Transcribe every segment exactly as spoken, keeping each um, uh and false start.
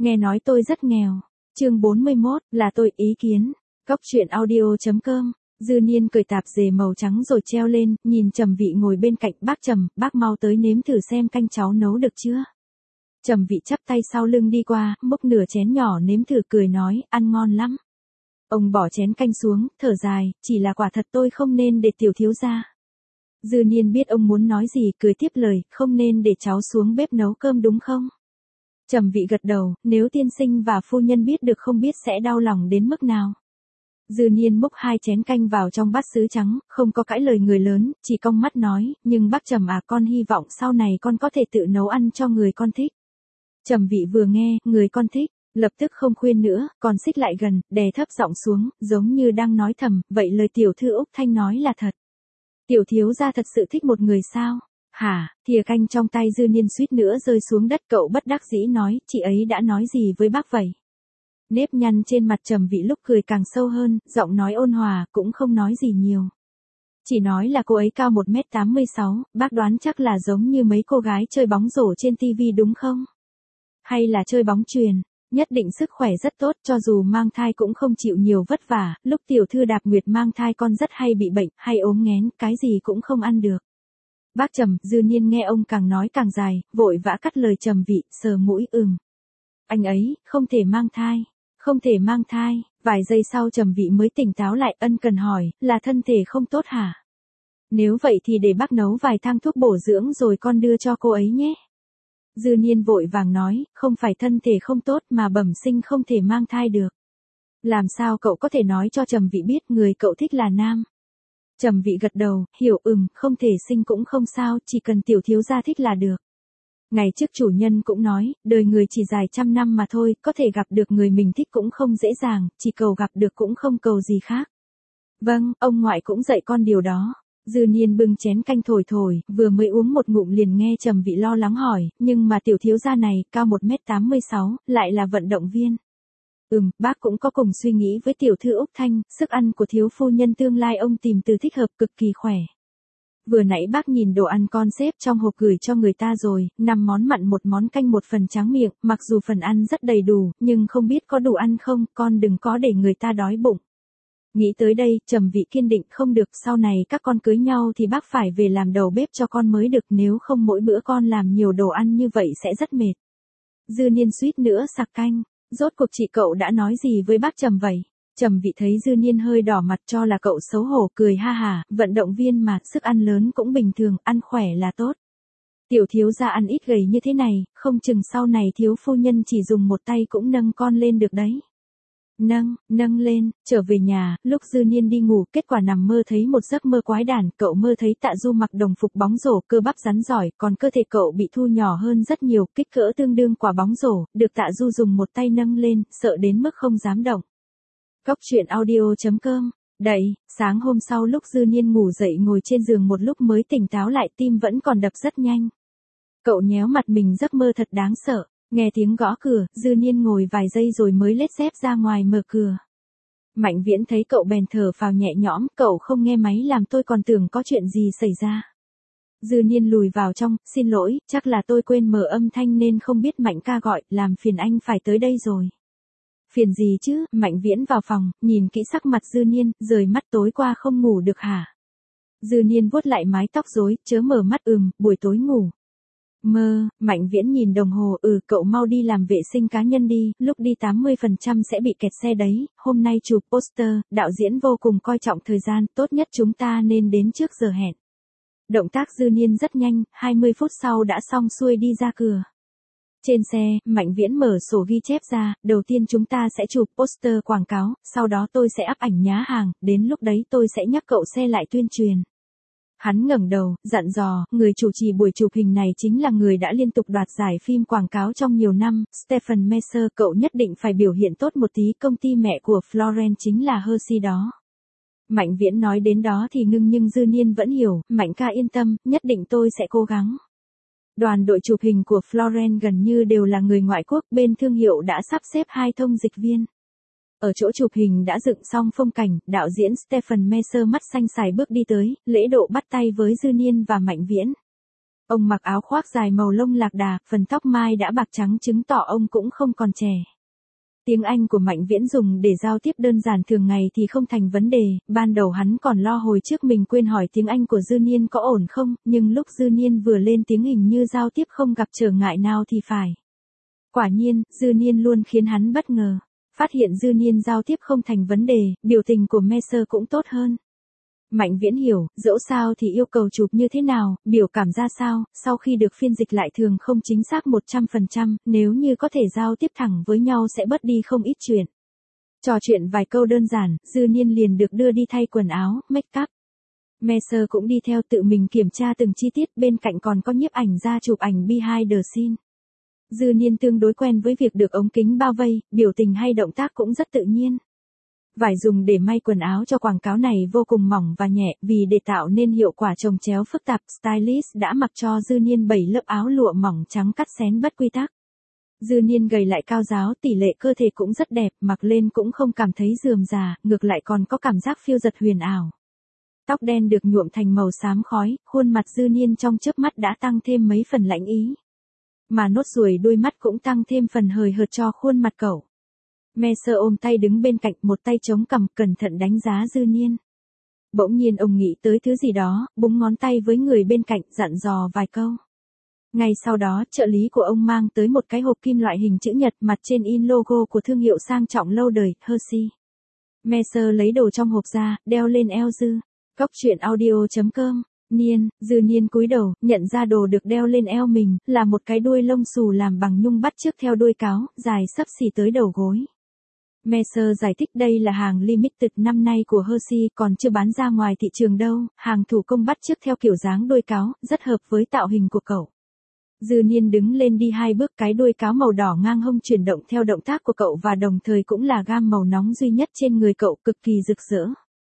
Nghe nói tôi rất nghèo. Chương bốn mươi mốt, là tôi ý kiến. Cóc truyện audio.com. Dư Niên cởi tạp dề màu trắng rồi treo lên, nhìn Trầm Vị ngồi bên cạnh. Bác Trầm, bác mau tới nếm thử xem canh cháu nấu được chưa. Trầm Vị chắp tay sau lưng đi qua, múc nửa chén nhỏ nếm thử cười nói, ăn ngon lắm. Ông bỏ chén canh xuống, thở dài, chỉ là quả thật tôi không nên để tiểu thiếu gia. Dư Niên biết ông muốn nói gì, cười tiếp lời, không nên để cháu xuống bếp nấu cơm đúng không? Trầm Vị gật đầu, nếu tiên sinh và phu nhân biết được không biết sẽ đau lòng đến mức nào. Dư Niên múc hai chén canh vào trong bát sứ trắng, không có cãi lời người lớn, chỉ cong mắt nói, nhưng bác Trầm à, con hy vọng sau này con có thể tự nấu ăn cho người con thích. Trầm Vị vừa nghe, người con thích, lập tức không khuyên nữa, còn xích lại gần, đè thấp giọng xuống, giống như đang nói thầm, vậy lời tiểu thư Úc Thanh nói là thật. Tiểu thiếu gia thật sự thích một người sao? Hả, thìa canh trong tay Dư Niên suýt nữa rơi xuống đất, cậu bất đắc dĩ nói, chị ấy đã nói gì với bác vậy? Nếp nhăn trên mặt Trầm Vị lúc cười càng sâu hơn, giọng nói ôn hòa, cũng không nói gì nhiều. Chỉ nói là cô ấy cao một mét tám mươi sáu, bác đoán chắc là giống như mấy cô gái chơi bóng rổ trên tivi đúng không? Hay là chơi bóng chuyền? Nhất định sức khỏe rất tốt, cho dù mang thai cũng không chịu nhiều vất vả, lúc tiểu thư Đạp Nguyệt mang thai con rất hay bị bệnh, hay ốm nghén, cái gì cũng không ăn được. Bác Trầm, Dư Niên nghe ông càng nói càng dài, vội vã cắt lời Trầm Vị, sờ mũi, ừm. Anh ấy, không thể mang thai, không thể mang thai, vài giây sau Trầm Vị mới tỉnh táo lại, ân cần hỏi, là thân thể không tốt hả? Nếu vậy thì để bác nấu vài thang thuốc bổ dưỡng rồi con đưa cho cô ấy nhé. Dư Niên vội vàng nói, không phải thân thể không tốt mà bẩm sinh không thể mang thai được. Làm sao cậu có thể nói cho Trầm Vị biết người cậu thích là nam? Trầm Vị gật đầu, hiểu, ừm, không thể sinh cũng không sao, chỉ cần tiểu thiếu gia thích là được. Ngày trước chủ nhân cũng nói, đời người chỉ dài trăm năm mà thôi, có thể gặp được người mình thích cũng không dễ dàng, chỉ cầu gặp được cũng không cầu gì khác. Vâng, ông ngoại cũng dạy con điều đó. Dư Niên bưng chén canh thổi thổi, vừa mới uống một ngụm liền nghe Trầm Vị lo lắng hỏi, nhưng mà tiểu thiếu gia này, cao một mét tám mươi sáu, lại là vận động viên. Ừm, bác cũng có cùng suy nghĩ với tiểu thư Úc Thanh, sức ăn của thiếu phu nhân tương lai ông tìm từ thích hợp cực kỳ khỏe. Vừa nãy bác nhìn đồ ăn con xếp trong hộp gửi cho người ta rồi, năm món mặn một món canh một phần tráng miệng, mặc dù phần ăn rất đầy đủ, nhưng không biết có đủ ăn không, con đừng có để người ta đói bụng. Nghĩ tới đây, Trầm Vị kiên định, không được, sau này các con cưới nhau thì bác phải về làm đầu bếp cho con mới được, nếu không mỗi bữa con làm nhiều đồ ăn như vậy sẽ rất mệt. Dư Niên suýt nữa sặc canh, rốt cuộc chị cậu đã nói gì với bác Trầm vậy? Trầm Vị thấy Dư Niên hơi đỏ mặt cho là cậu xấu hổ, cười ha hà, vận động viên mà, sức ăn lớn cũng bình thường, ăn khỏe là tốt. Tiểu thiếu gia ăn ít gầy như thế này, không chừng sau này thiếu phu nhân chỉ dùng một tay cũng nâng con lên được đấy. Nâng, nâng lên, trở về nhà, lúc Dư Niên đi ngủ, kết quả nằm mơ thấy một giấc mơ quái đản, cậu mơ thấy Tạ Du mặc đồng phục bóng rổ, cơ bắp rắn giỏi, còn cơ thể cậu bị thu nhỏ hơn rất nhiều, kích cỡ tương đương quả bóng rổ, được Tạ Du dùng một tay nâng lên, sợ đến mức không dám động. Cóc truyện audio.com. Đậy, sáng hôm sau lúc Dư Niên ngủ dậy ngồi trên giường một lúc mới tỉnh táo lại, tim vẫn còn đập rất nhanh. Cậu nhéo mặt mình, giấc mơ thật đáng sợ. Nghe tiếng gõ cửa, Dư Niên ngồi vài giây rồi mới lết dép ra ngoài mở cửa. Mạnh Viễn thấy cậu bèn thở phào nhẹ nhõm, cậu không nghe máy làm tôi còn tưởng có chuyện gì xảy ra. Dư Niên lùi vào trong, xin lỗi, chắc là tôi quên mở âm thanh nên không biết Mạnh ca gọi, làm phiền anh phải tới đây rồi. Phiền gì chứ, Mạnh Viễn vào phòng, nhìn kỹ sắc mặt Dư Niên, rời mắt tối qua không ngủ được hả? Dư Niên vuốt lại mái tóc rối, chớ mở mắt, ừm, buổi tối ngủ. Mơ, Mạnh Viễn nhìn đồng hồ, ừ, cậu mau đi làm vệ sinh cá nhân đi, lúc đi tám mươi phần trăm sẽ bị kẹt xe đấy, hôm nay chụp poster, đạo diễn vô cùng coi trọng thời gian, tốt nhất chúng ta nên đến trước giờ hẹn. Động tác Dư Niên rất nhanh, hai mươi phút sau đã xong xuôi đi ra cửa. Trên xe, Mạnh Viễn mở sổ ghi chép ra, đầu tiên chúng ta sẽ chụp poster quảng cáo, sau đó tôi sẽ up ảnh nhá hàng, đến lúc đấy tôi sẽ nhắc cậu xe lại tuyên truyền. Hắn ngẩng đầu, dặn dò, người chủ trì buổi chụp hình này chính là người đã liên tục đoạt giải phim quảng cáo trong nhiều năm, Stephen Messer, cậu nhất định phải biểu hiện tốt một tí, công ty mẹ của Florence chính là Hershey đó. Mạnh Viễn nói đến đó thì ngưng nhưng Dư Niên vẫn hiểu, Mạnh ca yên tâm, nhất định tôi sẽ cố gắng. Đoàn đội chụp hình của Florence gần như đều là người ngoại quốc, bên thương hiệu đã sắp xếp hai thông dịch viên. Ở chỗ chụp hình đã dựng xong phong cảnh, đạo diễn Stephen Messer mắt xanh xài bước đi tới, lễ độ bắt tay với Dư Niên và Mạnh Viễn. Ông mặc áo khoác dài màu lông lạc đà, phần tóc mai đã bạc trắng chứng tỏ ông cũng không còn trẻ. Tiếng Anh của Mạnh Viễn dùng để giao tiếp đơn giản thường ngày thì không thành vấn đề, ban đầu hắn còn lo hồi trước mình quên hỏi tiếng Anh của Dư Niên có ổn không, nhưng lúc Dư Niên vừa lên tiếng hình như giao tiếp không gặp trở ngại nào thì phải. Quả nhiên, Dư Niên luôn khiến hắn bất ngờ. Phát hiện Dư Niên giao tiếp không thành vấn đề, biểu tình của Mercer cũng tốt hơn. Mạnh Viễn hiểu, dẫu sao thì yêu cầu chụp như thế nào, biểu cảm ra sao, sau khi được phiên dịch lại thường không chính xác một trăm phần trăm, nếu như có thể giao tiếp thẳng với nhau sẽ bớt đi không ít chuyện. Trò chuyện vài câu đơn giản, Dư Niên liền được đưa đi thay quần áo, make up. Mercer cũng đi theo tự mình kiểm tra từng chi tiết, bên cạnh còn có nhiếp ảnh ra chụp ảnh behind the scene. Dư Niên tương đối quen với việc được ống kính bao vây, biểu tình hay động tác cũng rất tự nhiên. Vải dùng để may quần áo cho quảng cáo này vô cùng mỏng và nhẹ, vì để tạo nên hiệu quả chồng chéo phức tạp, stylist đã mặc cho Dư Niên bảy lớp áo lụa mỏng trắng cắt xén bất quy tắc. Dư Niên gầy lại cao ráo, tỷ lệ cơ thể cũng rất đẹp, mặc lên cũng không cảm thấy rườm rà, ngược lại còn có cảm giác phiêu dật huyền ảo. Tóc đen được nhuộm thành màu xám khói, khuôn mặt Dư Niên trong chớp mắt đã tăng thêm mấy phần lãnh ý. Mà nốt ruồi đôi mắt cũng tăng thêm phần hời hợt cho khuôn mặt cậu. Mercer ôm tay đứng bên cạnh, một tay chống cằm, cẩn thận đánh giá Dư Niên. Bỗng nhiên ông nghĩ tới thứ gì đó, búng ngón tay với người bên cạnh, dặn dò vài câu. Ngay sau đó, trợ lý của ông mang tới một cái hộp kim loại hình chữ nhật, mặt trên in logo của thương hiệu sang trọng lâu đời, Hershey. Mercer lấy đồ trong hộp ra, đeo lên eo Dư. Cóc truyện audio chấm com. Niên, Dư Niên cúi đầu, nhận ra đồ được đeo lên eo mình, là một cái đuôi lông xù làm bằng nhung bắt chước theo đuôi cáo, dài xấp xỉ tới đầu gối. Mercer giải thích đây là hàng limited năm nay của Hershey, còn chưa bán ra ngoài thị trường đâu, hàng thủ công bắt chước theo kiểu dáng đuôi cáo, rất hợp với tạo hình của cậu. Dư Niên đứng lên đi hai bước, cái đuôi cáo màu đỏ ngang hông chuyển động theo động tác của cậu và đồng thời cũng là gam màu nóng duy nhất trên người cậu, cực kỳ rực rỡ.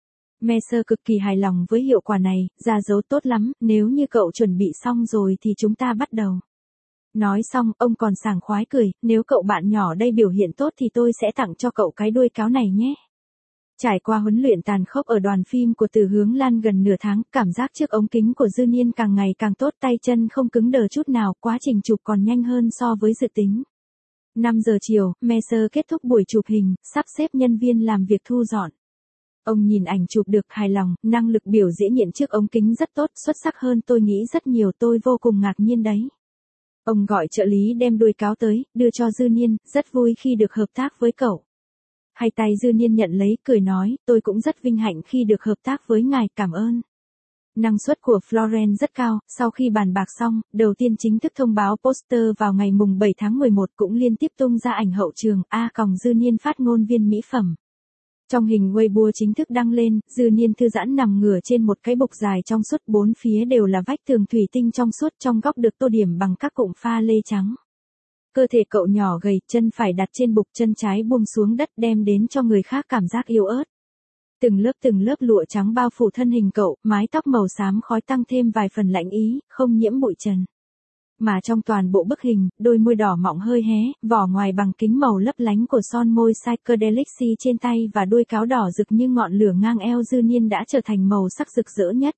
Mercer cực kỳ hài lòng với hiệu quả này, ra dấu tốt lắm, nếu như cậu chuẩn bị xong rồi thì chúng ta bắt đầu. Nói xong, ông còn sảng khoái cười, nếu cậu bạn nhỏ đây biểu hiện tốt thì tôi sẽ tặng cho cậu cái đuôi cáo này nhé. Trải qua huấn luyện tàn khốc ở đoàn phim của Từ Hướng Lan gần nửa tháng, cảm giác trước ống kính của Dư Niên càng ngày càng tốt, tay chân không cứng đờ chút nào, quá trình chụp còn nhanh hơn so với dự tính. năm giờ chiều, Mercer kết thúc buổi chụp hình, sắp xếp nhân viên làm việc thu dọn. Ông nhìn ảnh chụp được hài lòng, năng lực biểu diễn hiện trước ống kính rất tốt, xuất sắc hơn tôi nghĩ rất nhiều, tôi vô cùng ngạc nhiên đấy. Ông gọi trợ lý đem đuôi cáo tới, đưa cho Dư Niên, rất vui khi được hợp tác với cậu. Hai tay Dư Niên nhận lấy, cười nói, tôi cũng rất vinh hạnh khi được hợp tác với ngài, cảm ơn. Năng suất của Florence rất cao, sau khi bàn bạc xong, đầu tiên chính thức thông báo poster vào ngày mùng bảy tháng mười một, cũng liên tiếp tung ra ảnh hậu trường, A còng Dư Niên phát ngôn viên mỹ phẩm. Trong hình Weibo chính thức đăng lên, Dư Niên thư giãn nằm ngửa trên một cái bục dài trong suốt, bốn phía đều là vách tường thủy tinh trong suốt, trong góc được tô điểm bằng các cụm pha lê trắng. Cơ thể cậu nhỏ gầy, chân phải đặt trên bục, chân trái buông xuống đất, đem đến cho người khác cảm giác yếu ớt. Từng lớp từng lớp lụa trắng bao phủ thân hình cậu, mái tóc màu xám khói tăng thêm vài phần lãnh ý, không nhiễm bụi trần. Mà trong toàn bộ bức hình, đôi môi đỏ mọng hơi hé, vỏ ngoài bằng kính màu lấp lánh của son môi psychedelic trên tay và đuôi cáo đỏ rực như ngọn lửa ngang eo Dư Niên đã trở thành màu sắc rực rỡ nhất.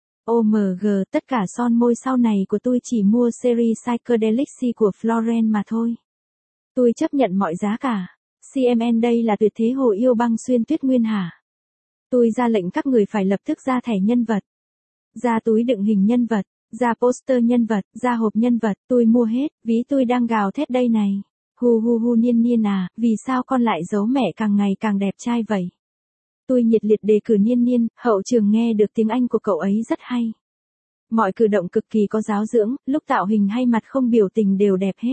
ô em giê, tất cả son môi sau này của tôi chỉ mua series psychedelic của Florence mà thôi. Tôi chấp nhận mọi giá cả. xê em en đây là tuyệt thế hồ yêu băng xuyên tuyết nguyên hả? Tôi ra lệnh các người phải lập tức ra thẻ nhân vật, ra túi đựng hình nhân vật, ra poster nhân vật, ra hộp nhân vật, tôi mua hết, ví tôi đang gào thét đây này. Hu hu hu Niên Niên à, vì sao con lại giấu mẹ càng ngày càng đẹp trai vậy? Tôi nhiệt liệt đề cử Niên Niên, hậu trường nghe được tiếng Anh của cậu ấy rất hay. Mọi cử động cực kỳ có giáo dưỡng, lúc tạo hình hay mặt không biểu tình đều đẹp hết.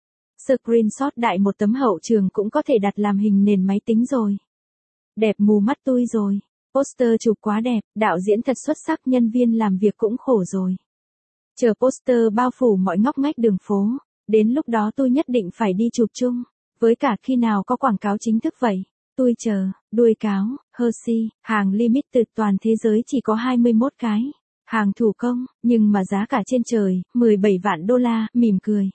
Screenshot đại một tấm hậu trường cũng có thể đặt làm hình nền máy tính rồi. Đẹp mù mắt tôi rồi. Poster chụp quá đẹp, đạo diễn thật xuất sắc, nhân viên làm việc cũng khổ rồi. Chờ poster bao phủ mọi ngóc ngách đường phố, đến lúc đó tôi nhất định phải đi chụp chung, với cả khi nào có quảng cáo chính thức vậy. Tôi chờ, đuôi cáo, Hershey, hàng limited toàn thế giới chỉ có hai mươi mốt cái, hàng thủ công, nhưng mà giá cả trên trời, mười bảy vạn đô la, mỉm cười.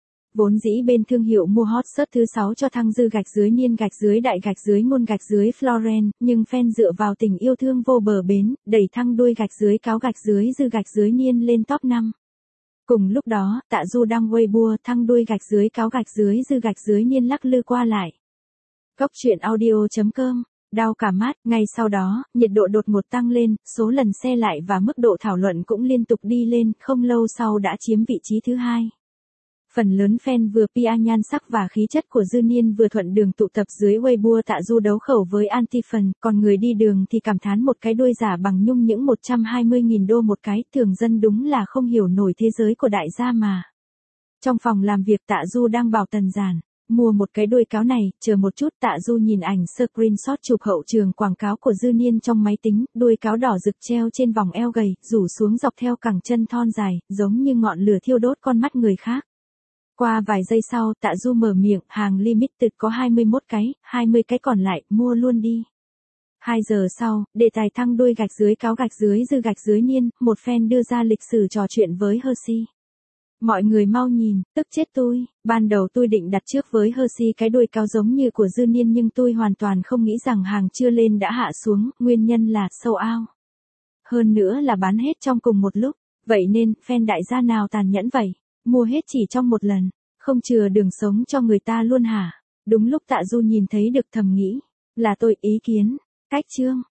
Vốn dĩ bên thương hiệu mua hot search thứ sáu cho thăng Dư gạch dưới Niên gạch dưới đại gạch dưới ngôn gạch dưới Florence, nhưng fan dựa vào tình yêu thương vô bờ bến, đẩy thăng đuôi gạch dưới cáo gạch dưới Dư gạch dưới Niên lên top năm. Cùng lúc đó, Tạ Du đăng Weibo thăng đuôi gạch dưới cáo gạch dưới dư gạch dưới niên lắc lư qua lại. Cốc truyện audio.com, đau cả mắt, ngay sau đó, nhiệt độ đột ngột tăng lên, số lần share lại và mức độ thảo luận cũng liên tục đi lên, không lâu sau đã chiếm vị trí thứ hai. Phần lớn fan vừa pê e nhan sắc và khí chất của Dư Niên vừa thuận đường tụ tập dưới Weibo Tạ Du đấu khẩu với Anti-Fan, còn người đi đường thì cảm thán một cái đuôi giả bằng nhung những một trăm hai mươi nghìn đô một cái, thường dân đúng là không hiểu nổi thế giới của đại gia mà. Trong phòng làm việc Tạ Du đang bảo Tần Giản mua một cái đuôi cáo này, chờ một chút. Tạ Du nhìn ảnh screenshot chụp hậu trường quảng cáo của Dư Niên trong máy tính, đuôi cáo đỏ rực treo trên vòng eo gầy, rủ xuống dọc theo cẳng chân thon dài, giống như ngọn lửa thiêu đốt con mắt người khác. Qua vài giây sau, Tạ Du mở miệng, hàng limited có hai mươi mốt cái, hai mươi cái còn lại, mua luôn đi. hai giờ sau, đề tài thăng đuôi gạch dưới cáo gạch dưới dư gạch dưới Niên, một fan đưa ra lịch sử trò chuyện với Hershey. Mọi người mau nhìn, tức chết tôi, ban đầu tôi định đặt trước với Hershey cái đuôi cáo giống như của Dư Niên nhưng tôi hoàn toàn không nghĩ rằng hàng chưa lên đã hạ xuống, nguyên nhân là sold out. Hơn nữa là bán hết trong cùng một lúc, vậy nên, fan đại gia nào tàn nhẫn vậy? Mua hết chỉ trong một lần, không chừa đường sống cho người ta luôn hả? Đúng lúc Tạ Du nhìn thấy được thầm nghĩ, là tôi ý kiến, cách chương.